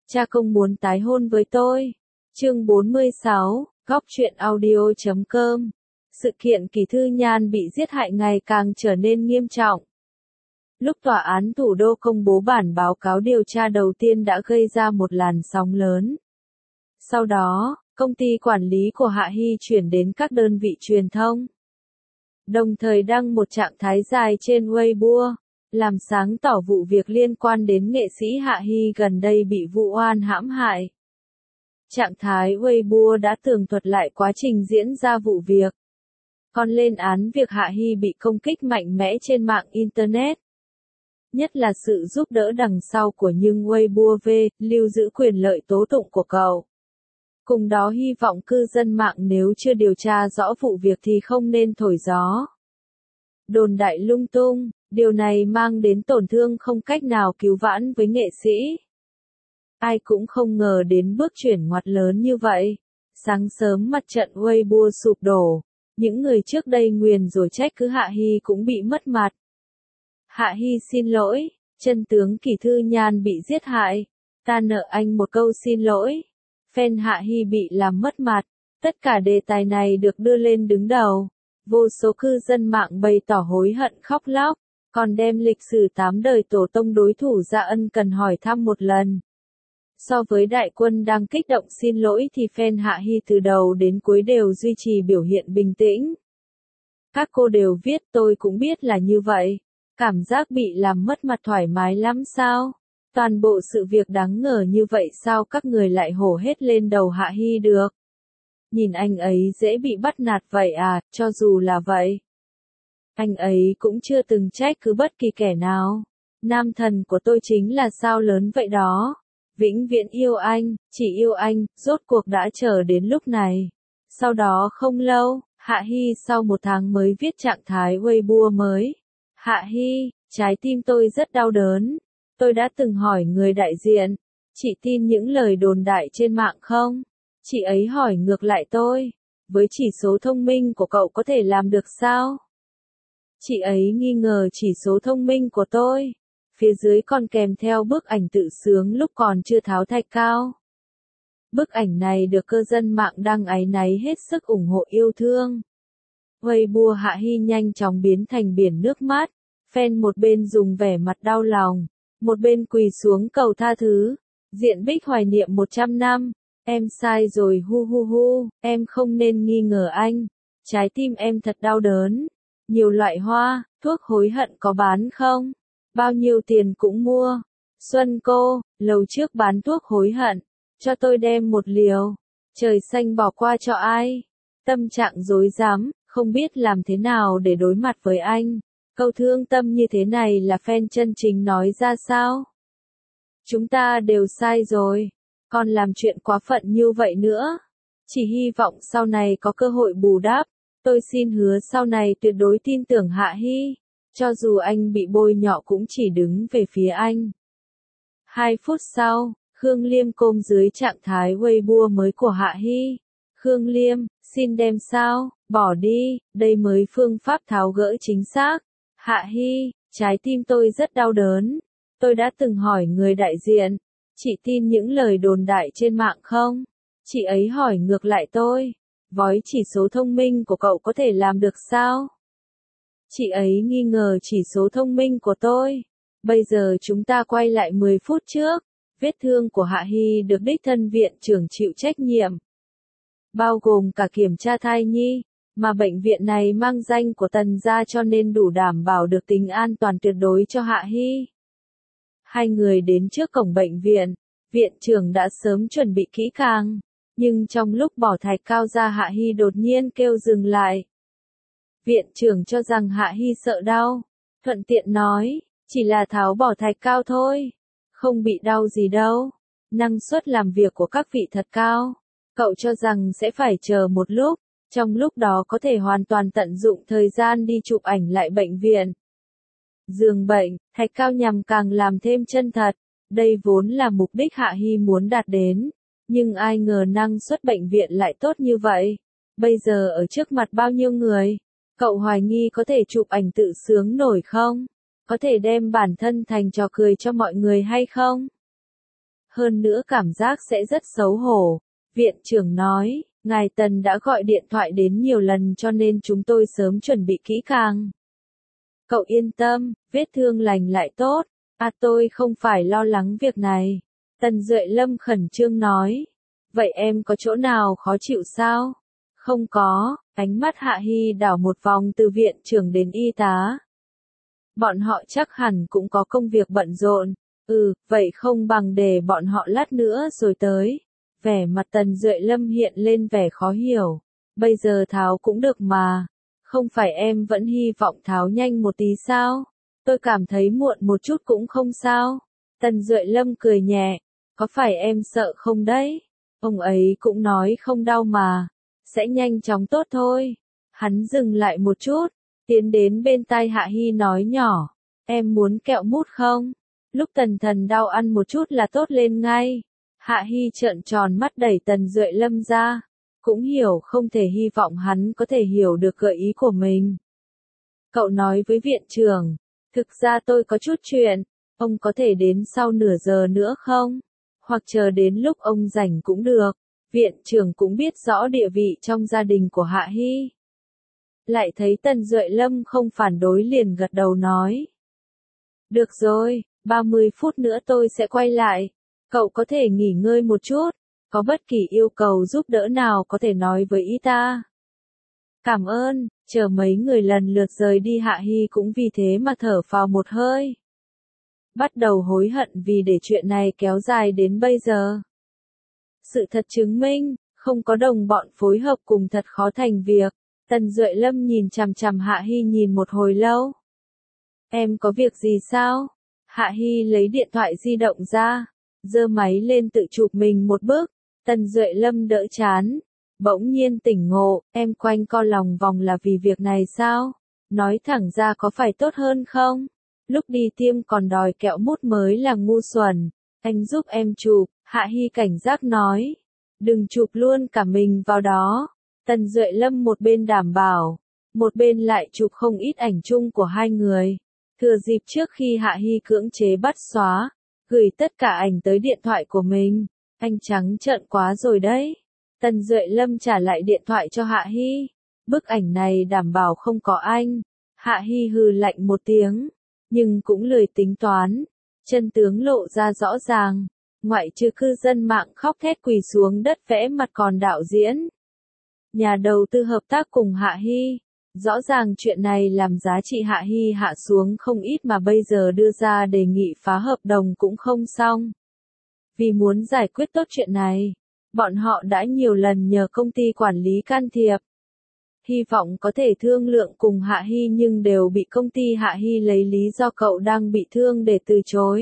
Cha không muốn tái hôn với tôi. Chương 46, góc truyện audio.com. Sự kiện Kỳ Thư Nhan bị giết hại ngày càng trở nên nghiêm trọng. Lúc tòa án thủ đô công bố bản báo cáo điều tra đầu tiên đã gây ra một làn sóng lớn. Sau đó, công ty quản lý của Hạ Hy chuyển đến các đơn vị truyền thông, đồng thời đăng một trạng thái dài trên Weibo, làm sáng tỏ vụ việc liên quan đến nghệ sĩ Hạ Hy gần đây bị vụ oan hãm hại. Trạng thái Weibo đã tường thuật lại quá trình diễn ra vụ việc, còn lên án việc Hạ Hy bị công kích mạnh mẽ trên mạng Internet. Nhất là sự giúp đỡ đằng sau của nhưng Weibo lưu giữ quyền lợi tố tụng của cậu. Cùng đó hy vọng cư dân mạng nếu chưa điều tra rõ vụ việc thì không nên thổi gió, đồn đại lung tung, điều này mang đến tổn thương không cách nào cứu vãn với nghệ sĩ. Ai cũng không ngờ đến bước chuyển ngoặt lớn như vậy. Sáng sớm mặt trận Weibo sụp đổ, những người trước đây nguyền rủa trách cứ Hạ Hy cũng bị mất mặt. Hạ Hy xin lỗi, chân tướng Kỳ Thư Nhan bị giết hại, ta nợ anh một câu xin lỗi. Fan Hạ Hy bị làm mất mặt, tất cả đề tài này được đưa lên đứng đầu. Vô số cư dân mạng bày tỏ hối hận khóc lóc, còn đem lịch sử 8 đời tổ tông đối thủ ra ân cần hỏi thăm một lần. So với đại quân đang kích động xin lỗi thì fan Hạ Hy từ đầu đến cuối đều duy trì biểu hiện bình tĩnh. Các cô đều viết tôi cũng biết là như vậy, cảm giác bị làm mất mặt thoải mái lắm sao? Toàn bộ sự việc đáng ngờ như vậy sao các người lại hổ hết lên đầu Hạ Hy được? Nhìn anh ấy dễ bị bắt nạt vậy à, cho dù là vậy. Anh ấy cũng chưa từng trách cứ bất kỳ kẻ nào. Nam thần của tôi chính là sao lớn vậy đó. Vĩnh viễn yêu anh, chỉ yêu anh, rốt cuộc đã chờ đến lúc này. Sau đó không lâu, Hạ Hy sau một tháng mới viết trạng thái Weibo mới. Hạ Hy, trái tim tôi rất đau đớn. Tôi đã từng hỏi người đại diện, chị tin những lời đồn đại trên mạng không? Chị ấy hỏi ngược lại tôi, với chỉ số thông minh của cậu có thể làm được sao? Chị ấy nghi ngờ chỉ số thông minh của tôi. Phía dưới còn kèm theo bức ảnh tự sướng lúc còn chưa tháo thạch cao. Bức ảnh này được cư dân mạng đăng áy náy hết sức ủng hộ yêu thương. Weibo Hạ Hy nhanh chóng biến thành biển nước mắt. Fan một bên dùng vẻ mặt đau lòng, một bên quỳ xuống cầu tha thứ. Diện Bích hoài niệm 100 năm. Em sai rồi hu hu hu, em không nên nghi ngờ anh. Trái tim em thật đau đớn. Nhiều loại hoa, thuốc hối hận có bán không? Bao nhiêu tiền cũng mua. Xuân cô, lầu trước bán thuốc hối hận. Cho tôi đem một liều. Trời xanh bỏ qua cho ai? Tâm trạng rối rắm, không biết làm thế nào để đối mặt với anh. Câu thương tâm như thế này là fan chân chính nói ra sao? Chúng ta đều sai rồi. Còn làm chuyện quá phận như vậy nữa. Chỉ hy vọng sau này có cơ hội bù đắp. Tôi xin hứa sau này tuyệt đối tin tưởng Hạ Hy. Cho dù anh bị bôi nhọ cũng chỉ đứng về phía anh. 2 phút sau, Khương Liêm công dưới trạng thái Weibo mới của Hạ Hy. Khương Liêm, xin đem sao, bỏ đi, đây mới phương pháp tháo gỡ chính xác. Hạ Hy, trái tim tôi rất đau đớn. Tôi đã từng hỏi người đại diện, chị tin những lời đồn đại trên mạng không? Chị ấy hỏi ngược lại tôi, với chỉ số thông minh của cậu có thể làm được sao? Chị ấy nghi ngờ chỉ số thông minh của tôi. Bây giờ chúng ta quay lại 10 phút trước. Vết thương của Hạ Hy được đích thân viện trưởng chịu trách nhiệm, bao gồm cả kiểm tra thai nhi, mà bệnh viện này mang danh của Tần gia cho nên đủ đảm bảo được tính an toàn tuyệt đối cho Hạ Hy. Hai người đến trước cổng bệnh viện, viện trưởng đã sớm chuẩn bị kỹ càng, nhưng trong lúc bỏ thạch cao ra Hạ Hy đột nhiên kêu dừng lại. Viện trưởng cho rằng Hạ Hy sợ đau, thuận tiện nói, chỉ là tháo bỏ thạch cao thôi, không bị đau gì đâu. Năng suất làm việc của các vị thật cao, cậu cho rằng sẽ phải chờ một lúc, trong lúc đó có thể hoàn toàn tận dụng thời gian đi chụp ảnh lại bệnh viện. Giường bệnh, thạch cao nhằm càng làm thêm chân thật, đây vốn là mục đích Hạ Hy muốn đạt đến, nhưng ai ngờ năng suất bệnh viện lại tốt như vậy. Bây giờ ở trước mặt bao nhiêu người, cậu hoài nghi có thể chụp ảnh tự sướng nổi không? Có thể đem bản thân thành trò cười cho mọi người hay không? hơn nữa cảm giác sẽ rất xấu hổ. Viện trưởng nói, ngài Tần đã gọi điện thoại đến nhiều lần cho nên chúng tôi sớm chuẩn bị kỹ càng. Cậu yên tâm, vết thương lành lại tốt. À tôi không phải lo lắng việc này. Tần Duệ Lâm khẩn trương nói. Vậy em có chỗ nào khó chịu sao? Không có, ánh mắt Hạ Hy đảo một vòng từ viện trưởng đến y tá. Bọn họ chắc hẳn cũng có công việc bận rộn. Vậy không bằng để bọn họ lát nữa rồi tới. Vẻ mặt Tần Duệ Lâm hiện lên vẻ khó hiểu. Bây giờ tháo cũng được mà. Không phải em vẫn hy vọng tháo nhanh một tí sao? Tôi cảm thấy muộn một chút cũng không sao. Tần Duệ Lâm cười nhẹ. Có phải em sợ không đấy? Ông ấy cũng nói không đau mà. Sẽ nhanh chóng tốt thôi. Hắn dừng lại một chút. Tiến đến bên tai Hạ Hy nói nhỏ. Em muốn kẹo mút không? Lúc Tần Thần đau ăn một chút là tốt lên ngay. Hạ Hy trợn tròn mắt đẩy Tần Duệ Lâm ra. Cũng hiểu không thể hy vọng hắn có thể hiểu được gợi ý của mình. Cậu nói với viện trưởng. Thực ra tôi có chút chuyện. Ông có thể đến sau nửa giờ nữa không? Hoặc chờ đến lúc ông rảnh cũng được. Viện trưởng cũng biết rõ địa vị trong gia đình của Hạ Hy. Lại thấy Tần Duệ Lâm không phản đối liền gật đầu nói. Được rồi, 30 phút nữa tôi sẽ quay lại. Cậu có thể nghỉ ngơi một chút. Có bất kỳ yêu cầu giúp đỡ nào có thể nói với y ta. Cảm ơn, chờ mấy người lần lượt rời đi Hạ Hy cũng vì thế mà thở phào một hơi. Bắt đầu hối hận vì để chuyện này kéo dài đến bây giờ. Sự thật chứng minh, không có đồng bọn phối hợp cùng thật khó thành việc. Tần Duệ Lâm nhìn chằm chằm Hạ Hy nhìn một hồi lâu. Em có việc gì sao? Hạ Hy lấy điện thoại di động ra, giơ máy lên tự chụp mình một bức. Tần Duệ Lâm đỡ chán, bỗng nhiên tỉnh ngộ, em quanh co lòng vòng là vì việc này sao? Nói thẳng ra có phải tốt hơn không? Lúc đi tiêm còn đòi kẹo mút mới là ngu xuẩn. Anh giúp em chụp, Hạ Hy cảnh giác nói. Đừng chụp luôn cả mình vào đó. Tần Duệ Lâm một bên đảm bảo, một bên lại chụp không ít ảnh chung của hai người. Thừa dịp trước khi Hạ Hy cưỡng chế bắt xóa, gửi tất cả ảnh tới điện thoại của mình. Anh trắng trợn quá rồi đấy. Tần Duệ Lâm trả lại điện thoại cho Hạ Hy. Bức ảnh này đảm bảo không có anh. Hạ Hy hừ lạnh một tiếng, nhưng cũng lười tính toán. Chân tướng lộ ra rõ ràng. Ngoại trừ cư dân mạng khóc thét quỳ xuống đất vẽ mặt còn đạo diễn. Nhà đầu tư hợp tác cùng Hạ Hy. Rõ ràng chuyện này làm giá trị Hạ Hy hạ xuống không ít mà bây giờ đưa ra đề nghị phá hợp đồng cũng không xong. Vì muốn giải quyết tốt chuyện này, bọn họ đã nhiều lần nhờ công ty quản lý can thiệp. Hy vọng có thể thương lượng cùng Hạ Hy nhưng đều bị công ty Hạ Hy lấy lý do cậu đang bị thương để từ chối.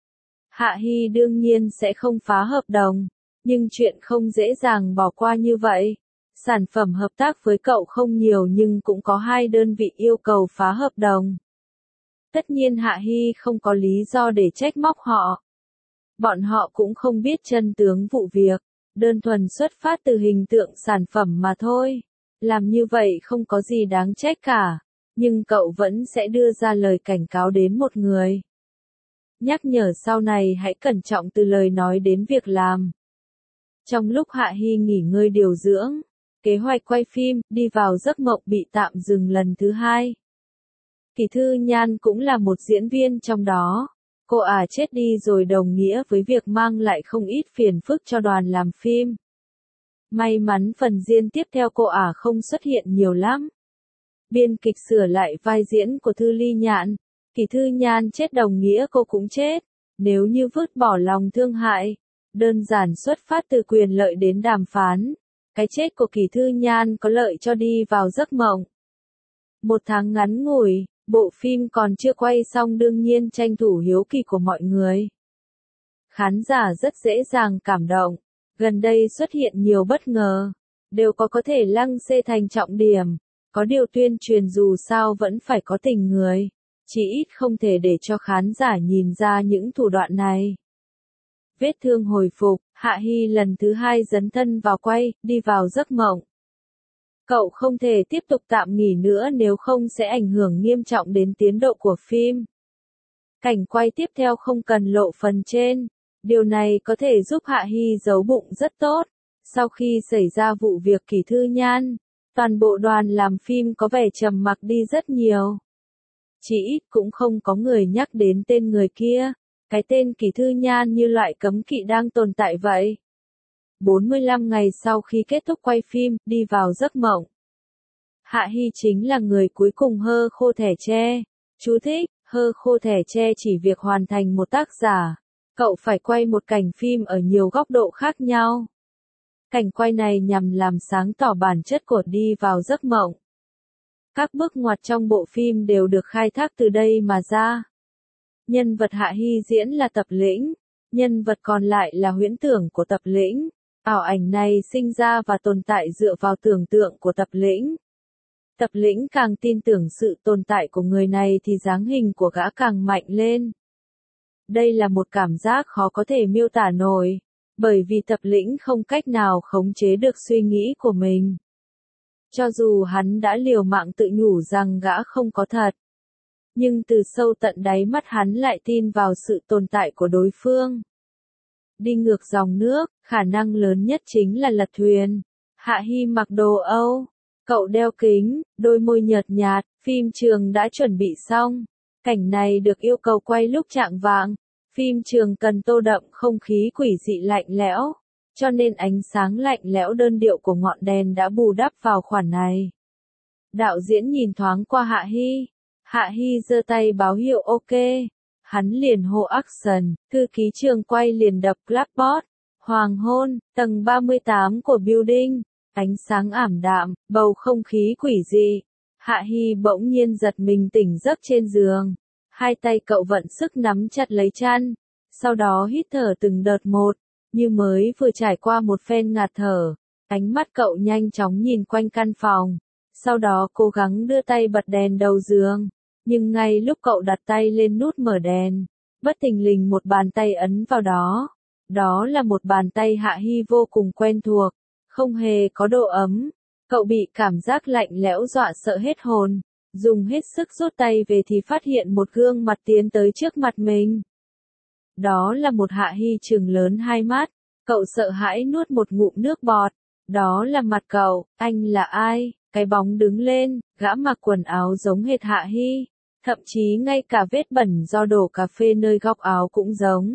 Hạ Hy đương nhiên sẽ không phá hợp đồng, nhưng chuyện không dễ dàng bỏ qua như vậy. Sản phẩm hợp tác với cậu không nhiều nhưng cũng có 2 đơn vị yêu cầu phá hợp đồng. Tất nhiên Hạ Hy không có lý do để trách móc họ. Bọn họ cũng không biết chân tướng vụ việc, đơn thuần xuất phát từ hình tượng sản phẩm mà thôi. Làm như vậy không có gì đáng trách cả, nhưng cậu vẫn sẽ đưa ra lời cảnh cáo đến một người. Nhắc nhở sau này hãy cẩn trọng từ lời nói đến việc làm. Trong lúc Hạ Hy nghỉ ngơi điều dưỡng, kế hoạch quay phim, đi vào giấc mộng bị tạm dừng lần thứ 2. Kỳ Thư Nhan cũng là một diễn viên trong đó. Cô chết đi rồi đồng nghĩa với việc mang lại không ít phiền phức cho đoàn làm phim. May mắn phần diễn tiếp theo cô không xuất hiện nhiều lắm. Biên kịch sửa lại vai diễn của Thư Ly Nhạn. Kỳ Thư Nhan chết đồng nghĩa cô cũng chết. Nếu như vứt bỏ lòng thương hại, đơn giản xuất phát từ quyền lợi đến đàm phán. Cái chết của Kỳ Thư Nhan có lợi cho đi vào giấc mộng. 1 tháng ngắn ngủi, bộ phim còn chưa quay xong đương nhiên tranh thủ hiếu kỳ của mọi người. Khán giả rất dễ dàng cảm động. Gần đây xuất hiện nhiều bất ngờ, đều có thể lăng xê thành trọng điểm. Có điều tuyên truyền dù sao vẫn phải có tình người. Chỉ ít không thể để cho khán giả nhìn ra những thủ đoạn này. Vết thương hồi phục, Hạ Hy lần thứ 2 dấn thân vào quay, đi vào giấc mộng. Cậu không thể tiếp tục tạm nghỉ nữa nếu không sẽ ảnh hưởng nghiêm trọng đến tiến độ của phim. Cảnh quay tiếp theo không cần lộ phần trên. Điều này có thể giúp Hạ Hy giấu bụng rất tốt. Sau khi xảy ra vụ việc Kỷ Thư Nhan, toàn bộ đoàn làm phim có vẻ trầm mặc đi rất nhiều. Chỉ ít cũng không có người nhắc đến tên người kia. Cái tên Kỷ Thư Nhan như loại cấm kỵ đang tồn tại vậy. 45 ngày sau khi kết thúc quay phim, đi vào giấc mộng. Hạ Hy chính là người cuối cùng hơ khô thẻ tre. Chú thích, hơ khô thẻ tre chỉ việc hoàn thành một tác giả. Cậu phải quay một cảnh phim ở nhiều góc độ khác nhau. Cảnh quay này nhằm làm sáng tỏ bản chất của đi vào giấc mộng. Các bước ngoặt trong bộ phim đều được khai thác từ đây mà ra. Nhân vật Hạ Hy diễn là Tập Lĩnh, nhân vật còn lại là huyễn tưởng của Tập Lĩnh. Ảo ảnh này sinh ra và tồn tại dựa vào tưởng tượng của Tập Lĩnh. Tập Lĩnh càng tin tưởng sự tồn tại của người này thì dáng hình của gã càng mạnh lên. Đây là một cảm giác khó có thể miêu tả nổi, bởi vì Tập Lĩnh không cách nào khống chế được suy nghĩ của mình. Cho dù hắn đã liều mạng tự nhủ rằng gã không có thật, nhưng từ sâu tận đáy mắt hắn lại tin vào sự tồn tại của đối phương. Đi ngược dòng nước, khả năng lớn nhất chính là lật thuyền. Hạ Hy mặc đồ Âu, cậu đeo kính, đôi môi nhợt nhạt, phim trường đã chuẩn bị xong. Cảnh này được yêu cầu quay lúc chạng vạng. Phim trường cần tô đậm không khí quỷ dị lạnh lẽo, cho nên ánh sáng lạnh lẽo đơn điệu của ngọn đèn đã bù đắp vào khoản này. Đạo diễn nhìn thoáng qua Hạ Hy. Hạ Hy giơ tay báo hiệu ok. Hắn liền hô action, thư ký trường quay liền đập clapboard. Hoàng hôn, tầng 38 của building, ánh sáng ảm đạm, bầu không khí quỷ dị. Hạ Hy bỗng nhiên giật mình tỉnh giấc trên giường. Hai tay cậu vận sức nắm chặt lấy chăn, sau đó hít thở từng đợt một, như mới vừa trải qua một phen ngạt thở. Ánh mắt cậu nhanh chóng nhìn quanh căn phòng, sau đó cố gắng đưa tay bật đèn đầu giường. Nhưng ngay lúc cậu đặt tay lên nút mở đèn, bất thình lình một bàn tay ấn vào đó. Đó là một bàn tay Hạ Hy vô cùng quen thuộc, không hề có độ ấm. Cậu bị cảm giác lạnh lẽo dọa sợ hết hồn. Dùng hết sức rút tay về thì phát hiện một gương mặt tiến tới trước mặt mình. Đó là một Hạ Hy trừng lớn hai mắt, cậu sợ hãi nuốt một ngụm nước bọt. Đó là mặt cậu, anh là ai? Cái bóng đứng lên, gã mặc quần áo giống hệt Hạ Hy, thậm chí ngay cả vết bẩn do đổ cà phê nơi góc áo cũng giống.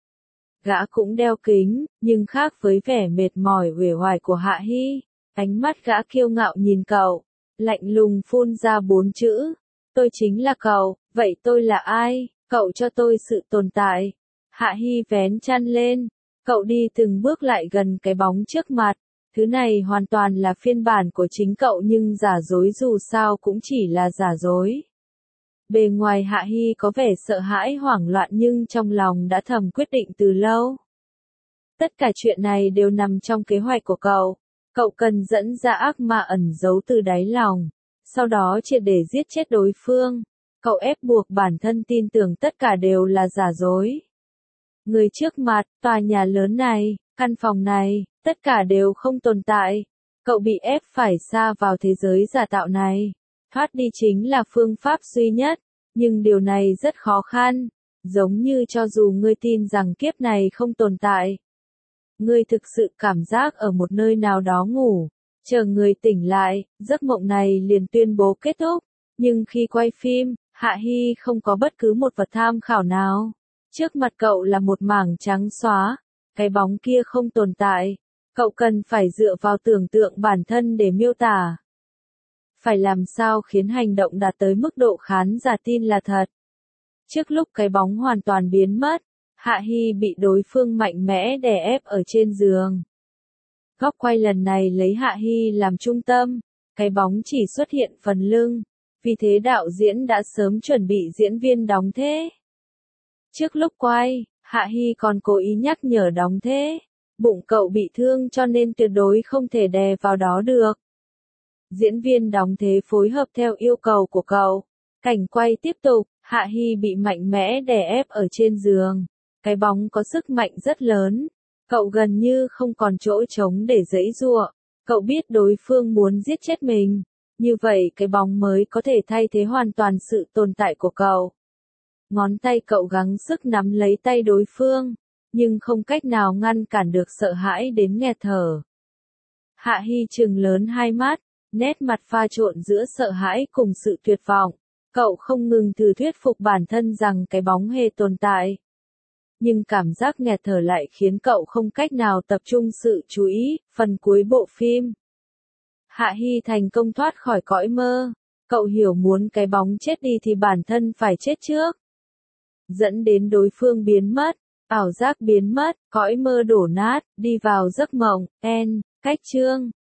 Gã cũng đeo kính, nhưng khác với vẻ mệt mỏi uể oải của Hạ Hy, ánh mắt gã kiêu ngạo nhìn cậu. Lạnh lùng phun ra 4 chữ. Tôi chính là cậu, vậy tôi là ai? Cậu cho tôi sự tồn tại. Hạ Hy vén chăn lên. Cậu đi từng bước lại gần cái bóng trước mặt. Thứ này hoàn toàn là phiên bản của chính cậu nhưng giả dối dù sao cũng chỉ là giả dối. Bề ngoài Hạ Hy có vẻ sợ hãi hoảng loạn nhưng trong lòng đã thầm quyết định từ lâu. Tất cả chuyện này đều nằm trong kế hoạch của cậu. Cậu cần dẫn ra ác ma ẩn giấu từ đáy lòng, sau đó triệt để giết chết đối phương. Cậu ép buộc bản thân tin tưởng tất cả đều là giả dối. Người trước mặt, tòa nhà lớn này, căn phòng này, tất cả đều không tồn tại. Cậu bị ép phải sa vào thế giới giả tạo này. Thoát đi chính là phương pháp duy nhất, nhưng điều này rất khó khăn. Giống như cho dù ngươi tin rằng kiếp này không tồn tại, ngươi thực sự cảm giác ở một nơi nào đó ngủ, chờ người tỉnh lại, giấc mộng này liền tuyên bố kết thúc. Nhưng khi quay phim, Hạ Hy không có bất cứ một vật tham khảo nào. Trước mặt cậu là một mảng trắng xóa, cái bóng kia không tồn tại. Cậu cần phải dựa vào tưởng tượng bản thân để miêu tả. Phải làm sao khiến hành động đạt tới mức độ khán giả tin là thật. Trước lúc cái bóng hoàn toàn biến mất, Hạ Hy bị đối phương mạnh mẽ đè ép ở trên giường. Góc quay lần này lấy Hạ Hy làm trung tâm, cái bóng chỉ xuất hiện phần lưng, vì thế đạo diễn đã sớm chuẩn bị diễn viên đóng thế. Trước lúc quay, Hạ Hy còn cố ý nhắc nhở đóng thế. Bụng cậu bị thương cho nên tuyệt đối không thể đè vào đó được. Diễn viên đóng thế phối hợp theo yêu cầu của cậu. Cảnh quay tiếp tục, Hạ Hy bị mạnh mẽ đè ép ở trên giường. Cái bóng có sức mạnh rất lớn. Cậu gần như không còn chỗ trống để giãy giụa. Cậu biết đối phương muốn giết chết mình. Như vậy cái bóng mới có thể thay thế hoàn toàn sự tồn tại của cậu. Ngón tay cậu gắng sức nắm lấy tay đối phương. nhưng không cách nào ngăn cản được sợ hãi đến nghẹt thở. Hạ Hy trừng lớn hai mắt, nét mặt pha trộn giữa sợ hãi cùng sự tuyệt vọng. Cậu không ngừng thử thuyết phục bản thân rằng cái bóng hề tồn tại. Nhưng cảm giác nghẹt thở lại khiến cậu không cách nào tập trung sự chú ý. Phần cuối bộ phim, Hạ Hy thành công thoát khỏi cõi mơ. Cậu hiểu muốn cái bóng chết đi thì bản thân phải chết trước. Dẫn đến đối phương biến mất, ảo giác biến mất, cõi mơ đổ nát, đi vào giấc mộng. Cách chương